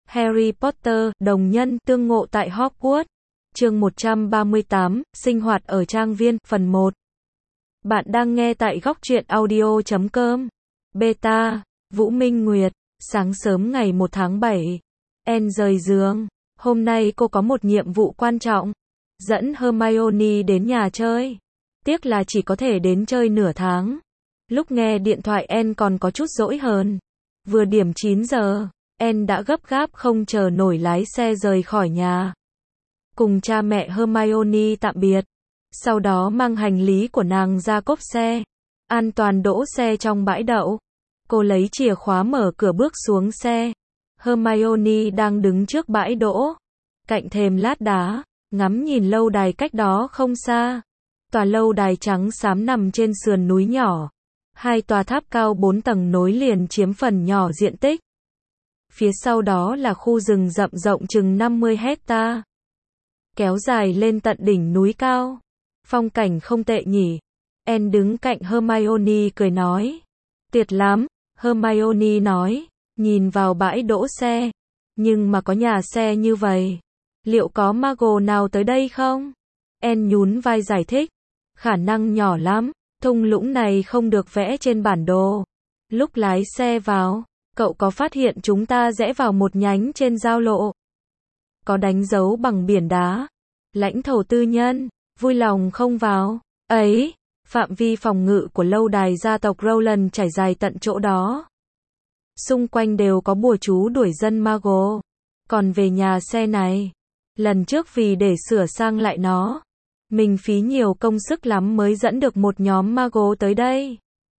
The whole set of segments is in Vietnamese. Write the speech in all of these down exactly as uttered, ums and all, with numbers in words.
Harry Potter, đồng nhân, tương ngộ tại Hogwarts. Chương một trăm ba mươi tám, sinh hoạt ở trang viên, phần một. Bạn đang nghe tại góc truyện audio chấm com. Beta, Vũ Minh Nguyệt, sáng sớm ngày một tháng bảy. Anne rời giường. Hôm nay cô có một nhiệm vụ quan trọng. Dẫn Hermione đến nhà chơi. Tiếc là chỉ có thể đến chơi nửa tháng. Lúc nghe điện thoại Anne còn có chút dỗi hờn. Vừa điểm chín giờ, Anne đã gấp gáp không chờ nổi lái xe rời khỏi nhà. Cùng cha mẹ Hermione tạm biệt. Sau đó mang hành lý của nàng ra cốp xe. An toàn đỗ xe trong bãi đậu. Cô lấy chìa khóa mở cửa bước xuống xe. Hermione đang đứng trước bãi đỗ, cạnh thềm lát đá, ngắm nhìn lâu đài cách đó không xa. Tòa lâu đài trắng xám nằm trên sườn núi nhỏ. Hai tòa tháp cao bốn tầng nối liền chiếm phần nhỏ diện tích. Phía sau đó là khu rừng rậm rộng chừng năm mươi hecta, kéo dài lên tận đỉnh núi cao. Phong cảnh không tệ nhỉ? Anne đứng cạnh Hermione cười nói. Tuyệt lắm, Hermione nói, nhìn vào bãi đỗ xe. Nhưng mà có nhà xe như vậy, liệu có Muggle nào tới đây không? Anne nhún vai giải thích. Khả năng nhỏ lắm, thung lũng này không được vẽ trên bản đồ. Lúc lái xe vào, cậu có phát hiện chúng ta rẽ vào một nhánh trên giao lộ. Có đánh dấu bằng biển đá. Lãnh thổ tư nhân, vui lòng không vào. Ấy, phạm vi phòng ngự của lâu đài gia tộc Rowland trải dài tận chỗ đó. Xung quanh đều có bùa chú đuổi dân Muggle. Còn về nhà xe này, lần trước vì để sửa sang lại nó, mình phí nhiều công sức lắm mới dẫn được một nhóm Muggle tới đây.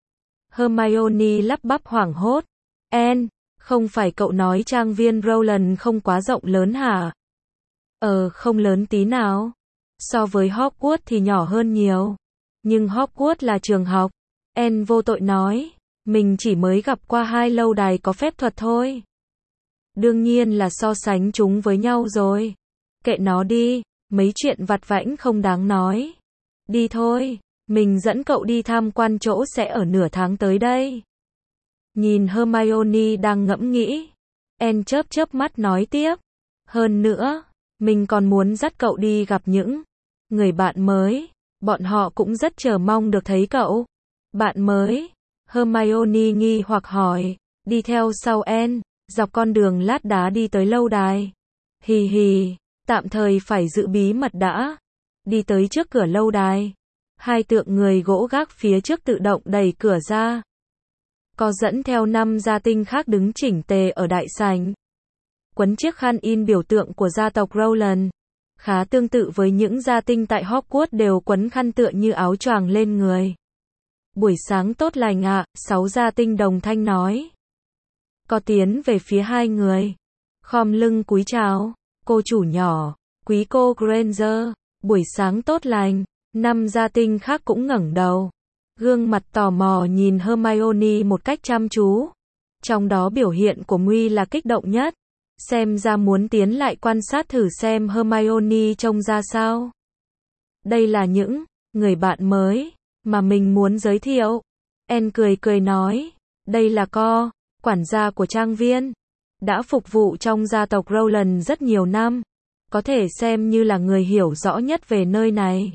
Hermione lắp bắp hoảng hốt. Anne, không phải cậu nói trang viên Rowland không quá rộng lớn hả? Ờ, không lớn tí nào. So với Hogwarts thì nhỏ hơn nhiều. Nhưng Hogwarts là trường học. Anne vô tội nói. Mình chỉ mới gặp qua hai lâu đài có phép thuật thôi. Đương nhiên là so sánh chúng với nhau rồi. Kệ nó đi, mấy chuyện vặt vãnh không đáng nói. Đi thôi, mình dẫn cậu đi tham quan chỗ sẽ ở nửa tháng tới đây. Nhìn Hermione đang ngẫm nghĩ, Anne chớp chớp mắt nói tiếp. Hơn nữa, mình còn muốn dắt cậu đi gặp những người bạn mới. Bọn họ cũng rất chờ mong được thấy cậu. Bạn mới? Hermione nghi hoặc hỏi. Đi theo sau Anne, dọc con đường lát đá đi tới lâu đài. Hì hì, tạm thời phải giữ bí mật đã. Đi tới trước cửa lâu đài. Hai tượng người gỗ gác phía trước tự động đẩy cửa ra. Có dẫn theo năm gia tinh khác đứng chỉnh tề ở đại sảnh. Quấn chiếc khăn in biểu tượng của gia tộc Rowland. Khá tương tự với những gia tinh tại Hogwarts đều quấn khăn tựa như áo choàng lên người. Buổi sáng tốt lành ạ, sáu gia tinh đồng thanh nói. Có tiến về phía hai người. Khom lưng cúi chào. Cô chủ nhỏ, quý cô Granger, buổi sáng tốt lành. Năm gia tinh khác cũng ngẩng đầu. Gương mặt tò mò nhìn Hermione một cách chăm chú. Trong đó biểu hiện của Nguy là kích động nhất. Xem ra muốn tiến lại quan sát thử xem Hermione trông ra sao. Đây là những người bạn mới mà mình muốn giới thiệu. Anne cười cười nói. Đây là Co, quản gia của trang viên. Đã phục vụ trong gia tộc Rowland rất nhiều năm. Có thể xem như là người hiểu rõ nhất về nơi này.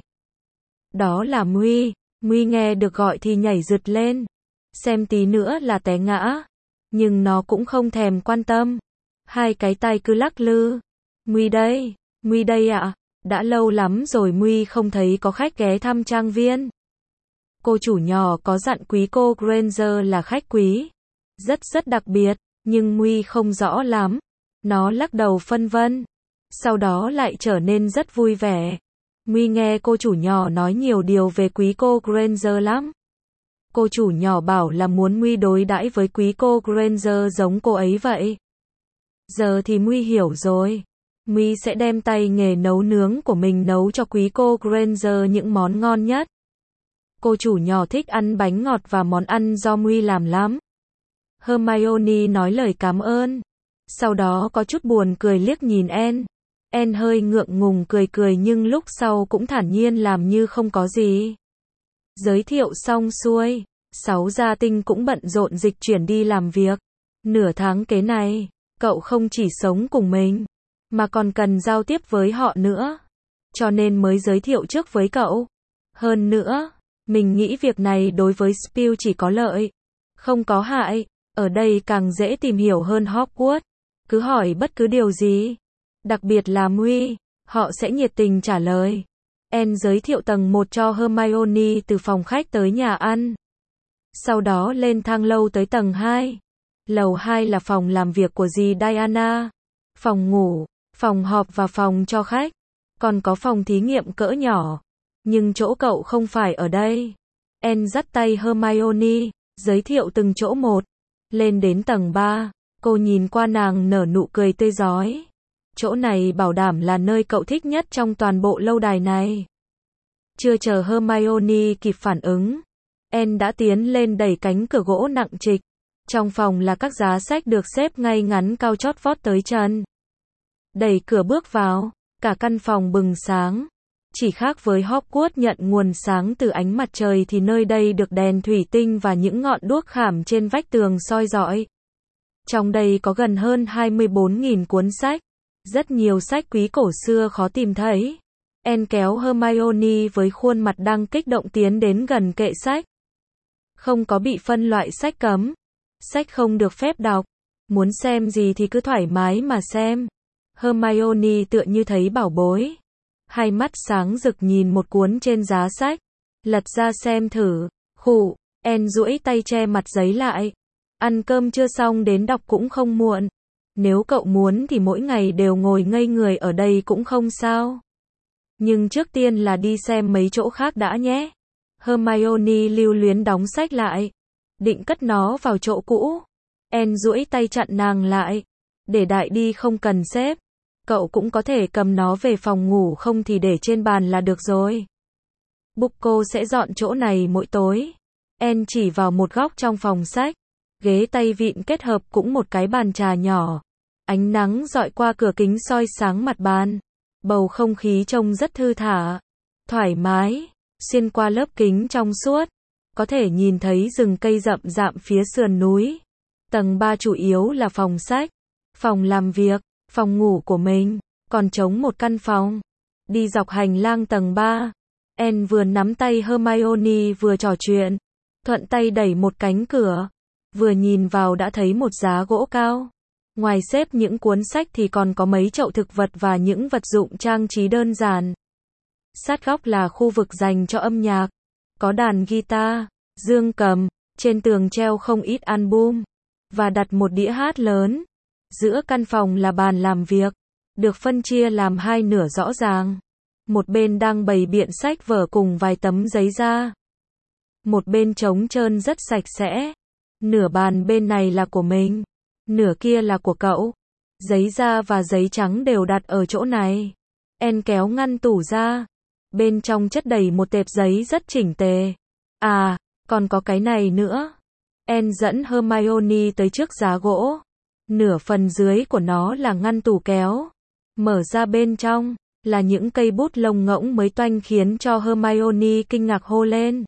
Đó là Nguy. Nguy nghe được gọi thì nhảy rực lên. Xem tí nữa là té ngã. Nhưng nó cũng không thèm quan tâm. Hai cái tay cứ lắc lư. Nguy đây, Nguy đây ạ. À? Đã lâu lắm rồi Nguy không thấy có khách ghé thăm trang viên. Cô chủ nhỏ có dặn quý cô Granger là khách quý. Rất rất đặc biệt, nhưng Nguy không rõ lắm. Nó lắc đầu phân vân. Sau đó lại trở nên rất vui vẻ. Nguy nghe cô chủ nhỏ nói nhiều điều về quý cô Granger lắm. Cô chủ nhỏ bảo là muốn Nguy đối đãi với quý cô Granger giống cô ấy vậy. Giờ thì Nguy hiểu rồi. Nguy sẽ đem tay nghề nấu nướng của mình nấu cho quý cô Granger những món ngon nhất. Cô chủ nhỏ thích ăn bánh ngọt và món ăn do Nguy làm lắm. Hermione nói lời cảm ơn. Sau đó có chút buồn cười liếc nhìn Anne. Anne hơi ngượng ngùng cười cười nhưng lúc sau cũng thản nhiên làm như không có gì. Giới thiệu xong xuôi, sáu gia tinh cũng bận rộn dịch chuyển đi làm việc. Nửa tháng kế này, Cậu không chỉ sống cùng mình, mà còn cần giao tiếp với họ nữa. Cho nên mới giới thiệu trước với cậu. Hơn nữa, mình nghĩ việc này đối với Spill chỉ có lợi, không có hại. Ở đây càng dễ tìm hiểu hơn Hogwarts. Cứ hỏi bất cứ điều gì, đặc biệt là Muy, họ sẽ nhiệt tình trả lời. Anne giới thiệu tầng một cho Hermione từ phòng khách tới nhà ăn. Sau đó lên thang lâu tới tầng hai. Lầu hai là phòng làm việc của dì Diana, phòng ngủ, phòng họp và phòng cho khách. Còn có phòng thí nghiệm cỡ nhỏ. Nhưng chỗ cậu không phải ở đây. Anne dắt tay Hermione, giới thiệu từng chỗ một. Lên đến tầng ba, cô nhìn qua nàng nở nụ cười tươi rói. Chỗ này bảo đảm là nơi cậu thích nhất trong toàn bộ lâu đài này. Chưa chờ Hermione kịp phản ứng, Anne đã tiến lên đẩy cánh cửa gỗ nặng trịch. Trong phòng là các giá sách được xếp ngay ngắn cao chót vót tới chân. Đẩy cửa bước vào, cả căn phòng bừng sáng. Chỉ khác với Hogwarts nhận nguồn sáng từ ánh mặt trời thì nơi đây được đèn thủy tinh và những ngọn đuốc khảm trên vách tường soi rọi. Trong đây có gần hơn hai mươi bốn nghìn cuốn sách. Rất nhiều sách quý cổ xưa khó tìm thấy. Anne kéo Hermione với khuôn mặt đang kích động tiến đến gần kệ sách. Không có bị phân loại sách cấm. Sách không được phép đọc. Muốn xem gì thì cứ thoải mái mà xem. Hermione tựa như thấy bảo bối. Hai mắt sáng rực nhìn một cuốn trên giá sách. Lật ra xem thử. Khụ, Anne duỗi tay che mặt giấy lại. Ăn cơm chưa xong đến đọc cũng không muộn. Nếu cậu muốn thì mỗi ngày đều ngồi ngây người ở đây cũng không sao. Nhưng trước tiên là đi xem mấy chỗ khác đã nhé. Hermione lưu luyến đóng sách lại. Định cất nó vào chỗ cũ. Anne duỗi tay chặn nàng lại. Để đại đi không cần xếp. Cậu cũng có thể cầm nó về phòng ngủ không thì để trên bàn là được rồi. Bucco sẽ dọn chỗ này mỗi tối. Anne chỉ vào một góc trong phòng sách. Ghế tay vịn kết hợp cũng một cái bàn trà nhỏ. Ánh nắng dọi qua cửa kính soi sáng mặt bàn. Bầu không khí trông rất thư thả, thoải mái. Xuyên qua lớp kính trong suốt, có thể nhìn thấy rừng cây rậm rạp phía sườn núi. Tầng ba chủ yếu là phòng sách, phòng làm việc, phòng ngủ của mình, còn trống một căn phòng. Đi dọc hành lang tầng ba, Anne vừa nắm tay Hermione vừa trò chuyện, thuận tay đẩy một cánh cửa. Vừa nhìn vào đã thấy một giá gỗ cao. Ngoài xếp những cuốn sách thì còn có mấy chậu thực vật và những vật dụng trang trí đơn giản. Sát góc là khu vực dành cho âm nhạc. Có đàn guitar, dương cầm, trên tường treo không ít album, và đặt một đĩa hát lớn. Giữa căn phòng là bàn làm việc, được phân chia làm hai nửa rõ ràng. Một bên đang bày biện sách vở cùng vài tấm giấy da. Một bên trống trơn rất sạch sẽ. Nửa bàn bên này là của mình, nửa kia là của cậu. Giấy da và giấy trắng đều đặt ở chỗ này. Anne kéo ngăn tủ ra. Bên trong chất đầy một tệp giấy rất chỉnh tề. À, còn có cái này nữa. Anne dẫn Hermione tới trước giá gỗ. Nửa phần dưới của nó là ngăn tủ kéo. Mở ra bên trong, là những cây bút lông ngỗng mới toanh khiến cho Hermione kinh ngạc hô lên.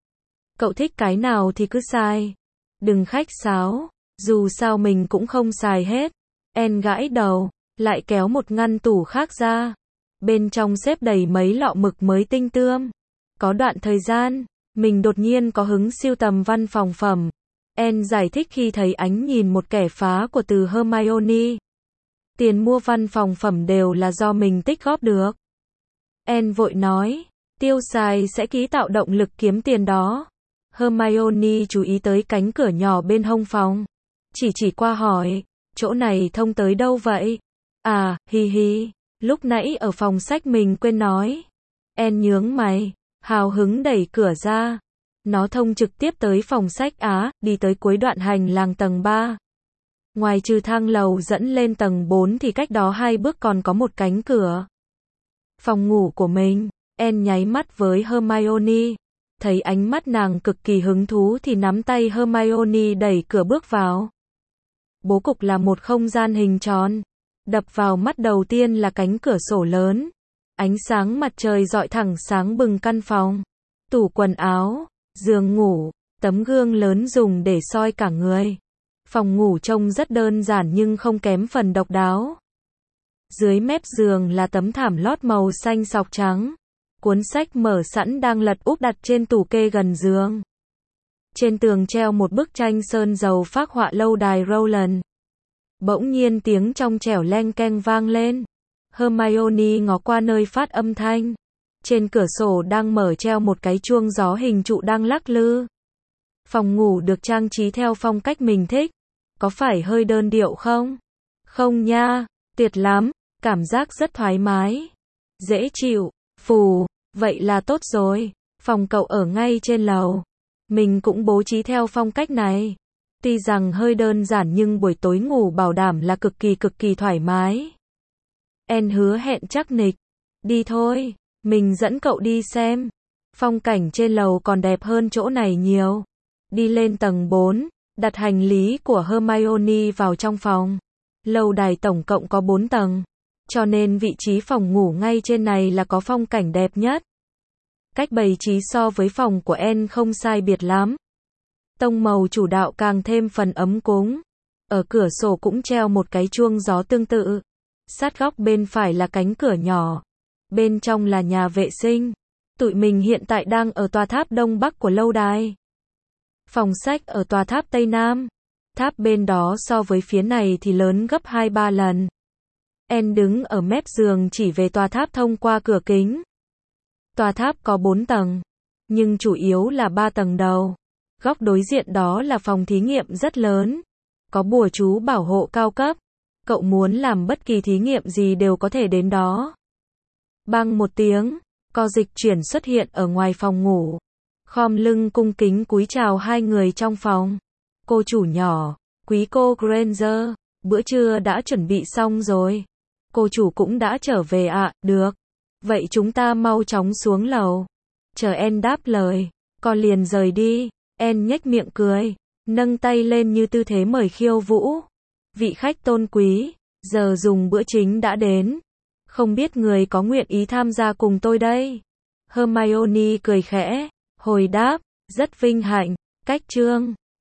Cậu thích cái nào thì cứ xài. Đừng khách sáo, dù sao mình cũng không xài hết. Anne gãi đầu, lại kéo một ngăn tủ khác ra. Bên trong xếp đầy mấy lọ mực mới tinh tươm. Có đoạn thời gian, mình đột nhiên có hứng sưu tầm văn phòng phẩm. Anne giải thích khi thấy ánh nhìn một kẻ phá của từ Hermione. Tiền mua văn phòng phẩm đều là do mình tích góp được. Anne vội nói, tiêu xài sẽ ký tạo động lực kiếm tiền đó. Hermione chú ý tới cánh cửa nhỏ bên hông phòng. Chỉ chỉ qua hỏi, chỗ này thông tới đâu vậy? À, hi hi, lúc nãy ở phòng sách mình quên nói. Anne nhướng mày, hào hứng đẩy cửa ra. Nó thông trực tiếp tới phòng sách Á, đi tới cuối đoạn hành lang tầng ba. Ngoài trừ thang lầu dẫn lên tầng bốn thì cách đó hai bước còn có một cánh cửa. Phòng ngủ của mình. Anne nháy mắt với Hermione. Thấy ánh mắt nàng cực kỳ hứng thú thì nắm tay Hermione đẩy cửa bước vào. Bố cục là một không gian hình tròn. Đập vào mắt đầu tiên là cánh cửa sổ lớn. Ánh sáng mặt trời rọi thẳng sáng bừng căn phòng. Tủ quần áo, giường ngủ, tấm gương lớn dùng để soi cả người. Phòng ngủ trông rất đơn giản nhưng không kém phần độc đáo. Dưới mép giường là tấm thảm lót màu xanh sọc trắng. Cuốn sách mở sẵn đang lật úp đặt trên tủ kê gần giường. Trên tường treo một bức tranh sơn dầu phác họa lâu đài Rowland. Bỗng nhiên tiếng trong trẻo leng keng vang lên. Hermione ngó qua nơi phát âm thanh. Trên cửa sổ đang mở treo một cái chuông gió hình trụ đang lắc lư. Phòng ngủ được trang trí theo phong cách mình thích. Có phải hơi đơn điệu không? Không nha, tuyệt lắm, cảm giác rất thoải mái. Dễ chịu, phù, vậy là tốt rồi. Phòng cậu ở ngay trên lầu. Mình cũng bố trí theo phong cách này. Tuy rằng hơi đơn giản nhưng buổi tối ngủ bảo đảm là cực kỳ cực kỳ thoải mái. Anne hứa hẹn chắc nịch. Đi thôi, mình dẫn cậu đi xem. Phong cảnh trên lầu còn đẹp hơn chỗ này nhiều. Đi lên tầng bốn, đặt hành lý của Hermione vào trong phòng. Lâu đài tổng cộng có bốn tầng, cho nên vị trí phòng ngủ ngay trên này là có phong cảnh đẹp nhất. Cách bày trí so với phòng của Anne không sai biệt lắm. Tông màu chủ đạo càng thêm phần ấm cúng. Ở cửa sổ cũng treo một cái chuông gió tương tự. Sát góc bên phải là cánh cửa nhỏ. Bên trong là nhà vệ sinh. Tụi mình hiện tại đang ở tòa tháp đông bắc của lâu đài. Phòng sách ở tòa tháp tây nam. Tháp bên đó so với phía này thì lớn gấp hai ba lần. Anne đứng ở mép giường chỉ về tòa tháp thông qua cửa kính. Tòa tháp có bốn tầng, nhưng chủ yếu là ba tầng đầu. Góc đối diện đó là phòng thí nghiệm rất lớn. Có bùa chú bảo hộ cao cấp. Cậu muốn làm bất kỳ thí nghiệm gì đều có thể đến đó. Bang một tiếng, co dịch chuyển xuất hiện ở ngoài phòng ngủ. Khom lưng cung kính cúi chào hai người trong phòng. Cô chủ nhỏ, quý cô Granger, bữa trưa đã chuẩn bị xong rồi. Cô chủ cũng đã trở về ạ, à, được. Vậy chúng ta mau chóng xuống lầu. Chờ Anne đáp lời, con liền rời đi. Anne nhếch miệng cười, nâng tay lên như tư thế mời khiêu vũ. Vị khách tôn quý, giờ dùng bữa chính đã đến. Không biết người có nguyện ý tham gia cùng tôi đây? Hermione cười khẽ, hồi đáp, rất vinh hạnh. Cách chương